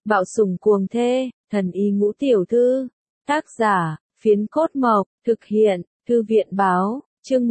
Bạo sủng cuồng thê, thần y ngũ tiểu thư. Tác giả, Phiến Cốt Mộc, thực hiện, Thư viện báo, chương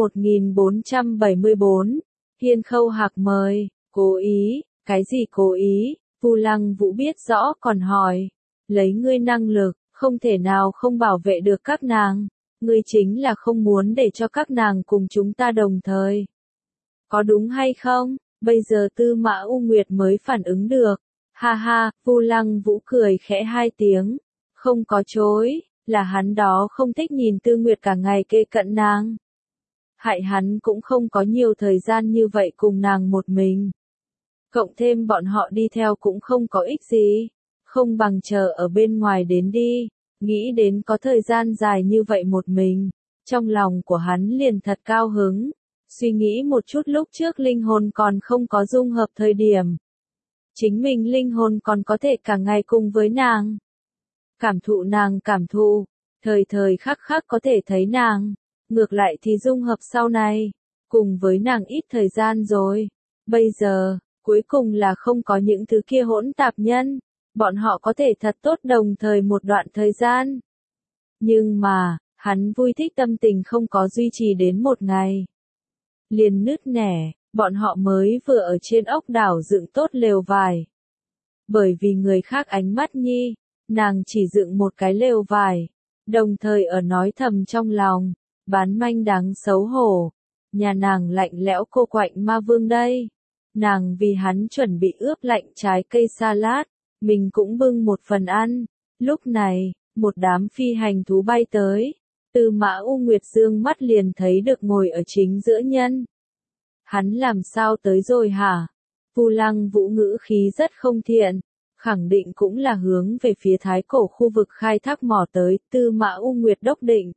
1474. Hiên Khâu Hạc mời, cố ý, cái gì cố ý? Vu Lăng Vũ biết rõ còn hỏi. Lấy ngươi năng lực, không thể nào không bảo vệ được các nàng. Ngươi chính là không muốn để cho các nàng cùng chúng ta đồng thời. Có đúng hay không? Bây giờ Tư Mã U Nguyệt mới phản ứng được. Ha ha, Vu Lăng Vũ cười khẽ hai tiếng. Không có chối, là hắn đó không thích nhìn Tư Nguyệt cả ngày kề cận nàng. Hại hắn cũng không có nhiều thời gian như vậy cùng nàng một mình. Cộng thêm bọn họ đi theo cũng không có ích gì. Không bằng chờ ở bên ngoài đến đi. Nghĩ đến có thời gian dài như vậy một mình. Trong lòng của hắn liền thật cao hứng. Suy nghĩ một chút lúc trước linh hồn còn không có dung hợp thời điểm. Chính mình linh hồn còn có thể cả ngày cùng với nàng. Cảm thụ nàng cảm thụ. Thời thời khắc khắc có thể thấy nàng. Ngược lại thì dung hợp sau này. Cùng với nàng ít thời gian rồi. Bây giờ, cuối cùng là không có những thứ kia hỗn tạp nhân. Bọn họ có thể thật tốt đồng thời một đoạn thời gian. Nhưng mà, hắn vui thích tâm tình không có duy trì đến một ngày. Liền nứt nẻ, bọn họ mới vừa ở trên ốc đảo dựng tốt lều vải. Bởi vì người khác ánh mắt nhi, nàng chỉ dựng một cái lều vải. Đồng thời ở nói thầm trong lòng, bán manh đáng xấu hổ. Nhà nàng lạnh lẽo cô quạnh ma vương đây. Nàng vì hắn chuẩn bị ướp lạnh trái cây salad. Mình cũng bưng một phần ăn. Lúc này, một đám phi hành thú bay tới. Tư Mã U Nguyệt dương mắt liền thấy được ngồi ở chính giữa nhân. Hắn làm sao tới rồi hả? Vu Lăng Vũ ngữ khí rất không thiện. Khẳng định cũng là hướng về phía thái cổ khu vực khai thác mỏ tới. Tư Mã U Nguyệt đốc định.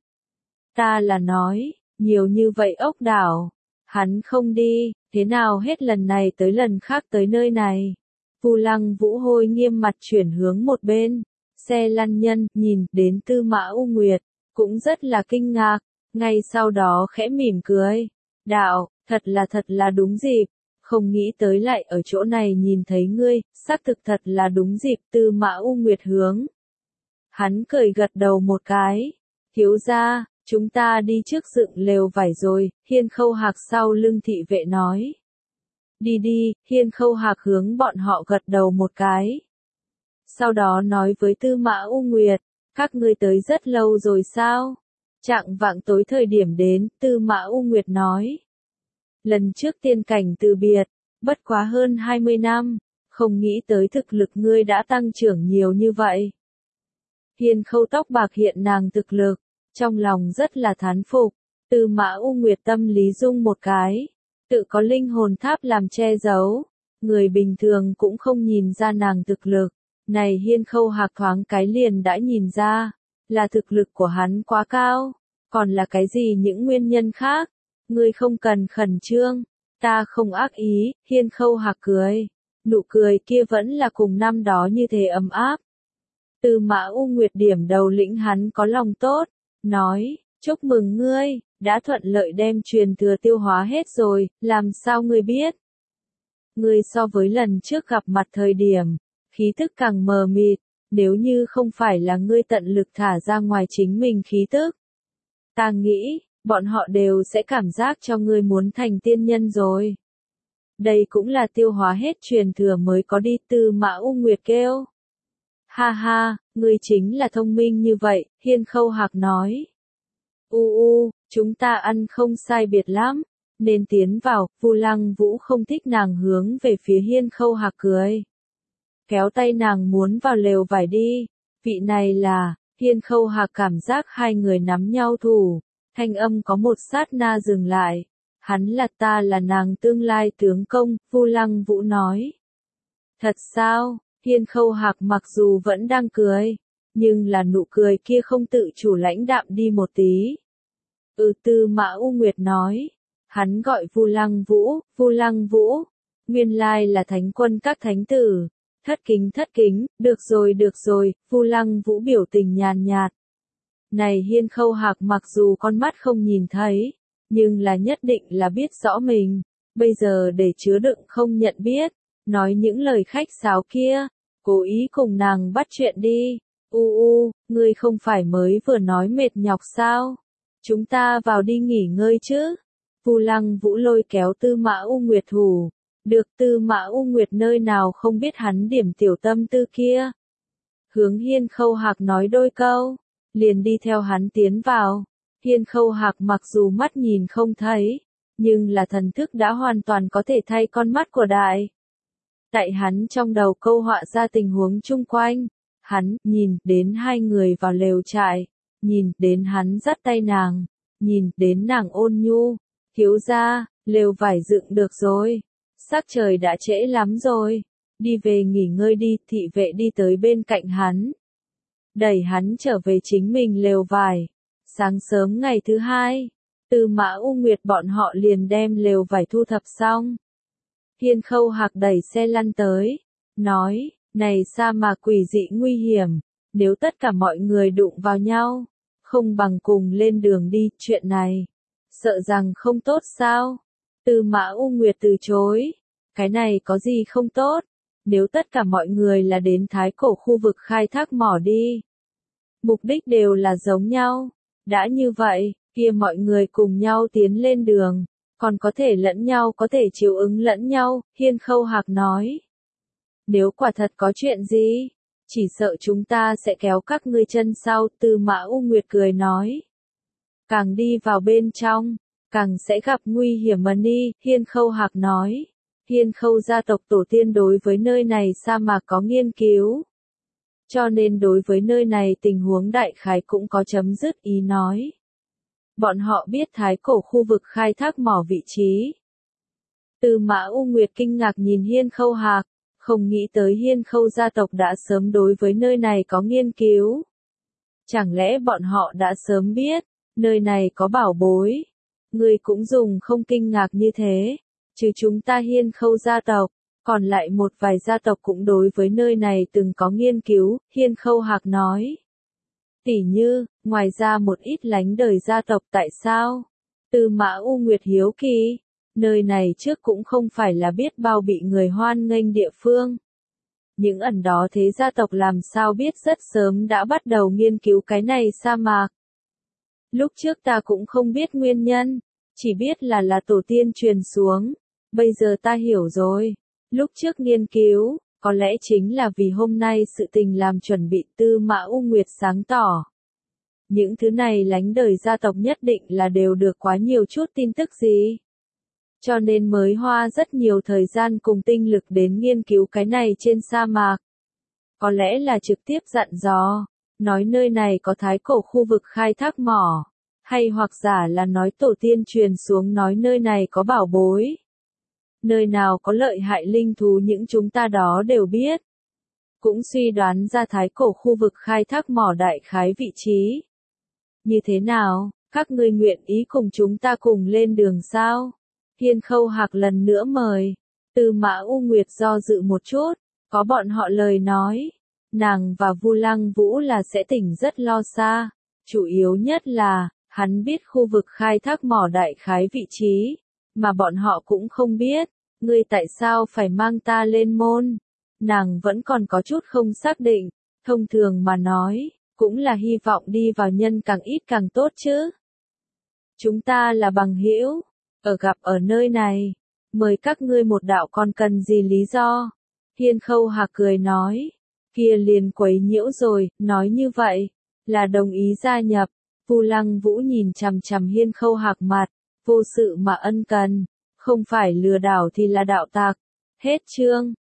Ta là nói, nhiều như vậy ốc đảo. Hắn không đi, thế nào hết lần này tới lần khác tới nơi này. Vu Lăng Vũ hôi nghiêm mặt chuyển hướng một bên. Xe lăn nhân, nhìn đến Tư Mã U Nguyệt, cũng rất là kinh ngạc. Ngay sau đó khẽ mỉm cười. Đạo, thật là đúng dịp. Không nghĩ tới lại ở chỗ này nhìn thấy ngươi, xác thực thật là đúng dịp. Tư Mã U Nguyệt hướng. Hắn cười gật đầu một cái. Thiếu gia, chúng ta đi trước dựng lều vải rồi. Hiên Khâu Hạc sau lưng thị vệ nói. Đi đi, Hiên Khâu Hạc hướng bọn họ gật đầu một cái. Sau đó nói với Tư Mã U Nguyệt, các ngươi tới rất lâu rồi sao? Chạng vạng tối thời điểm đến, Tư Mã U Nguyệt nói. Lần trước tiên cảnh từ biệt, bất quá hơn 20 năm, không nghĩ tới thực lực ngươi đã tăng trưởng nhiều như vậy. Hiên Khâu tóc bạc hiện nàng thực lực, trong lòng rất là thán phục. Tư Mã U Nguyệt tâm lý rung một cái. Tự có linh hồn tháp làm che giấu. Người bình thường cũng không nhìn ra nàng thực lực. Này Hiên Khâu Hạc thoáng cái liền đã nhìn ra. Là thực lực của hắn quá cao. Còn là cái gì những nguyên nhân khác. Ngươi không cần khẩn trương. Ta không ác ý. Hiên Khâu Hạc cười. Nụ cười kia vẫn là cùng năm đó như thế ấm áp. Tư Mã U Nguyệt điểm đầu lĩnh hắn có lòng tốt. Nói, chúc mừng ngươi. Đã thuận lợi đem truyền thừa tiêu hóa hết rồi, làm sao ngươi biết? Ngươi so với lần trước gặp mặt thời điểm, khí tức càng mờ mịt, nếu như không phải là ngươi tận lực thả ra ngoài chính mình khí tức. Ta nghĩ, bọn họ đều sẽ cảm giác cho ngươi muốn thành tiên nhân rồi. Đây cũng là tiêu hóa hết truyền thừa mới có đi. Tư Mã U Nguyệt kêu. Ha ha, ngươi chính là thông minh như vậy, Hiên Khâu Hạc nói. Chúng ta ăn không sai biệt lắm, nên tiến vào. Vu Lăng Vũ không thích nàng hướng về phía Hiên Khâu Hạc cười. Kéo tay nàng muốn vào lều vải đi. Vị này là, Hiên Khâu Hạc cảm giác hai người nắm nhau thủ. Thanh âm có một sát na dừng lại. Hắn là ta là nàng tương lai tướng công, Vu Lăng Vũ nói. Thật sao? Hiên Khâu Hạc mặc dù vẫn đang cười, nhưng là nụ cười kia không tự chủ lãnh đạm đi một tí. Tư Mã U Nguyệt nói. Hắn gọi Vu Lăng Vũ, nguyên lai là thánh quân các thánh tử. Thất kính, được rồi, Vu Lăng Vũ biểu tình nhàn nhạt. Này Hiên Khâu Hạc mặc dù con mắt không nhìn thấy, nhưng là nhất định là biết rõ mình. Bây giờ để chứa đựng không nhận biết, nói những lời khách sáo kia, cố ý cùng nàng bắt chuyện đi. Ngươi không phải mới vừa nói mệt nhọc sao? Chúng ta vào đi nghỉ ngơi chứ? Vu Lăng Vũ lôi kéo Tư Mã U Nguyệt thủ. Được, Tư Mã U Nguyệt nơi nào không biết hắn điểm tiểu tâm tư kia. Hướng Hiên Khâu Hạc nói đôi câu, liền đi theo hắn tiến vào. Hiên Khâu Hạc mặc dù mắt nhìn không thấy, nhưng là thần thức đã hoàn toàn có thể thay con mắt của đại. Tại hắn trong đầu câu họa ra tình huống chung quanh, hắn nhìn đến hai người vào lều trại, nhìn đến hắn dắt tay nàng, nhìn đến nàng ôn nhu, thiếu gia, lều vải dựng được rồi, sắc trời đã trễ lắm rồi, đi về nghỉ ngơi đi. Thị vệ đi tới bên cạnh hắn, đẩy hắn trở về chính mình lều vải. Sáng sớm ngày thứ hai, Tư Mã U Nguyệt bọn họ liền đem lều vải thu thập xong. Hiên Khâu Hạc đẩy xe lăn tới, nói, này sa mạc quỷ dị nguy hiểm, nếu tất cả mọi người đụng vào nhau, không bằng cùng lên đường đi, chuyện này, sợ rằng không tốt sao? Tư Mã U Nguyệt từ chối, cái này có gì không tốt, nếu tất cả mọi người là đến Thái Cổ khu vực khai thác mỏ đi. Mục đích đều là giống nhau, đã như vậy, kia mọi người cùng nhau tiến lên đường, còn có thể lẫn nhau có thể chiếu ứng lẫn nhau, Hiên Khâu Hạc nói. Nếu quả thật có chuyện gì, chỉ sợ chúng ta sẽ kéo các ngươi chân sau, Tư Mã U Nguyệt cười nói. Càng đi vào bên trong, càng sẽ gặp nguy hiểm mà đi, Hiên Khâu Hạc nói. Hiên Khâu gia tộc tổ tiên đối với nơi này sa mạc có nghiên cứu, cho nên đối với nơi này tình huống đại khái cũng có chấm dứt ý nói. Bọn họ biết Thái Cổ khu vực khai thác mỏ vị trí. Tư Mã U Nguyệt kinh ngạc nhìn Hiên Khâu Hạc, không nghĩ tới Hiên Khâu gia tộc đã sớm đối với nơi này có nghiên cứu. Chẳng lẽ bọn họ đã sớm biết, nơi này có bảo bối? Người cũng dùng không kinh ngạc như thế, trừ chúng ta Hiên Khâu gia tộc, còn lại một vài gia tộc cũng đối với nơi này từng có nghiên cứu, Hiên Khâu Hạc nói. Tỉ như, ngoài ra một ít lánh đời gia tộc tại sao? Tư Mã U Nguyệt hiếu kỳ, nơi này trước cũng không phải là biết bao bị người hoan nghênh địa phương. Những ẩn đó thế gia tộc làm sao biết rất sớm đã bắt đầu nghiên cứu cái này sa mạc. Lúc trước ta cũng không biết nguyên nhân, chỉ biết là tổ tiên truyền xuống, bây giờ ta hiểu rồi. Lúc trước nghiên cứu, có lẽ chính là vì hôm nay sự tình làm chuẩn bị, Tư Mã U Nguyệt sáng tỏ. Những thứ này lánh đời gia tộc nhất định là đều được quá nhiều chút tin tức gì. Cho nên mới hoa rất nhiều thời gian cùng tinh lực đến nghiên cứu cái này trên sa mạc. Có lẽ là trực tiếp dặn dò, nói nơi này có Thái Cổ khu vực khai thác mỏ, hay hoặc giả là nói tổ tiên truyền xuống nói nơi này có bảo bối. Nơi nào có lợi hại linh thú những chúng ta đó đều biết. Cũng suy đoán ra Thái Cổ khu vực khai thác mỏ đại khái vị trí. Như thế nào, các ngươi nguyện ý cùng chúng ta cùng lên đường sao? Hiên Khâu Hạc lần nữa mời. Tư Mã U Nguyệt do dự một chút, có bọn họ lời nói. Nàng và Vu Lăng Vũ là sẽ tỉnh rất lo xa. Chủ yếu nhất là, hắn biết khu vực khai thác mỏ đại khái vị trí, mà bọn họ cũng không biết. Ngươi tại sao phải mang ta lên môn? Nàng vẫn còn có chút không xác định, thông thường mà nói, cũng là hy vọng đi vào nhân càng ít càng tốt chứ. Chúng ta là bằng hữu, gặp ở nơi này, mời các ngươi một đạo còn cần gì lý do? Hiên Khâu Hạc cười nói, kia liền quấy nhiễu rồi, nói như vậy, là đồng ý gia nhập. Vu Lăng Vũ nhìn chằm chằm Hiên Khâu Hạc mặt, vô sự mà ân cần, không phải lừa đảo thì là đạo tặc. Hết chương.